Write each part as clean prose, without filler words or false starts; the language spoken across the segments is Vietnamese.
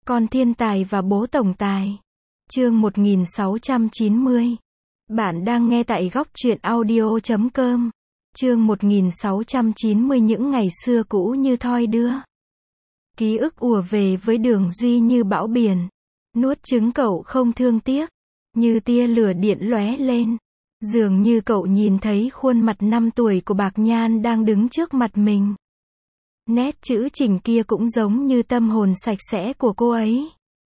Con thiên tài và bố tổng tài. Chương 1690. Bạn đang nghe tại góc truyện audio.com. Chương 1690. Những ngày xưa cũ như thoi đưa. Ký ức ùa về với Đường Duy như bão biển. Nuốt trứng cậu không thương tiếc. Như tia lửa điện lóe lên. Dường như cậu nhìn thấy khuôn mặt 5 tuổi của Bạc Nhan đang đứng trước mặt mình. Nét chữ chỉnh kia cũng giống như tâm hồn sạch sẽ của cô ấy.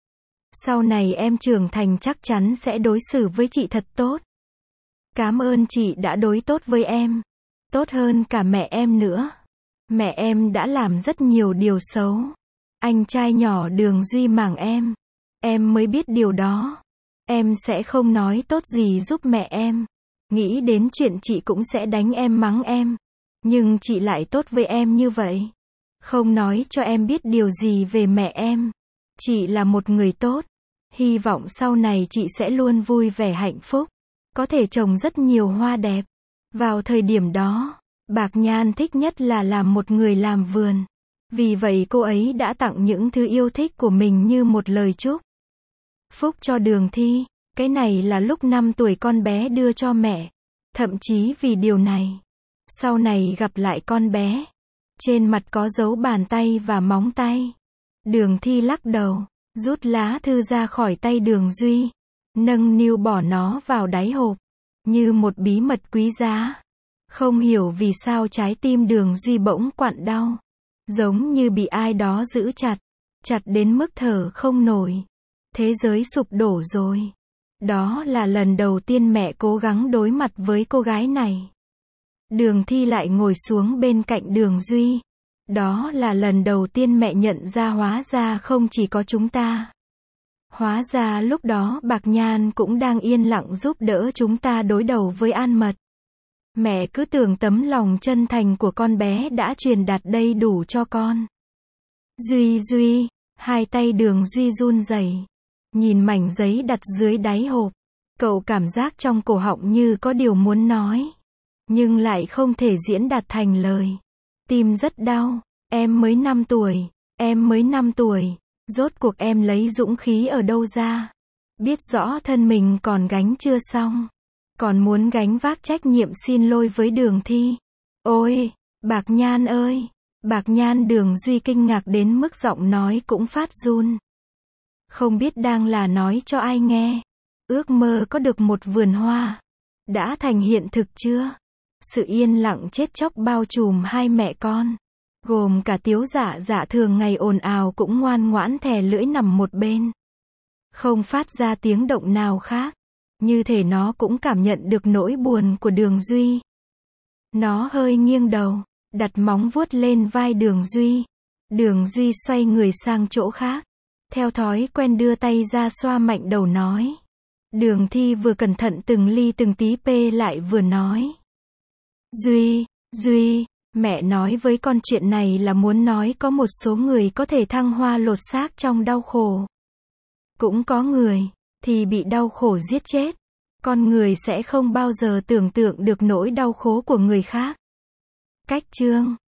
Sau này em trưởng thành chắc chắn sẽ đối xử với chị thật tốt. Cảm ơn chị đã đối tốt với em. Tốt hơn cả mẹ em nữa. Mẹ em đã làm rất nhiều điều xấu. Anh trai nhỏ Đường Duy mảng em. Em mới biết điều đó. Em sẽ không nói tốt gì giúp mẹ em. Nghĩ đến chuyện chị cũng sẽ đánh em mắng em. Nhưng chị lại tốt với em như vậy. Không nói cho em biết điều gì về mẹ em. Chị là một người tốt. Hy vọng sau này chị sẽ luôn vui vẻ hạnh phúc. Có thể trồng rất nhiều hoa đẹp. Vào thời điểm đó, Bạc Nhan thích nhất là làm một người làm vườn. Vì vậy cô ấy đã tặng những thứ yêu thích của mình như một lời chúc phúc cho Đường Thi. Cái này là lúc 5 tuổi con bé đưa cho mẹ. Thậm chí vì điều này, sau này gặp lại con bé, trên mặt có dấu bàn tay và móng tay. Đường Thi lắc đầu, rút lá thư ra khỏi tay Đường Duy, nâng niu bỏ nó vào đáy hộp, như một bí mật quý giá. Không hiểu vì sao trái tim Đường Duy bỗng quặn đau, giống như bị ai đó giữ chặt, chặt đến mức thở không nổi. Thế giới sụp đổ rồi. Đó là lần đầu tiên mẹ cố gắng đối mặt với cô gái này. Đường Thi lại ngồi xuống bên cạnh Đường Duy. Đó là lần đầu tiên mẹ nhận ra hóa ra không chỉ có chúng ta. Hóa ra lúc đó Bạc Nhan cũng đang yên lặng giúp đỡ chúng ta đối đầu với An Mật. Mẹ cứ tưởng tấm lòng chân thành của con bé đã truyền đạt đầy đủ cho con. Duy, hai tay Đường Duy run rẩy. Nhìn mảnh giấy đặt dưới đáy hộp, cậu cảm giác trong cổ họng như có điều muốn nói, nhưng lại không thể diễn đạt thành lời. Tim rất đau, em mới 5 tuổi, rốt cuộc em lấy dũng khí ở đâu ra? Biết rõ thân mình còn gánh chưa xong, còn muốn gánh vác trách nhiệm xin lỗi với Đường Thi. Ôi, Bạc Nhan ơi! Bạc Nhan. Đường Duy kinh ngạc đến mức giọng nói cũng phát run. Không biết đang là nói cho ai nghe. Ước mơ có được một vườn hoa đã thành hiện thực chưa? Sự yên lặng chết chóc bao trùm hai mẹ con, gồm cả Tiếu Dạ thường ngày ồn ào cũng ngoan ngoãn thè lưỡi nằm một bên, không phát ra tiếng động nào khác, như thể nó cũng cảm nhận được nỗi buồn của Đường Duy. Nó hơi nghiêng đầu, đặt móng vuốt lên vai Đường Duy. Đường Duy xoay người sang chỗ khác, theo thói quen đưa tay ra xoa mạnh đầu nói. Đường Thi vừa cẩn thận từng ly từng tí pê lại vừa nói. Duy, mẹ nói với con chuyện này là muốn nói có một số người có thể thăng hoa lột xác trong đau khổ. Cũng có người, thì bị đau khổ giết chết. Con người sẽ không bao giờ tưởng tượng được nỗi đau khổ của người khác. Cách chương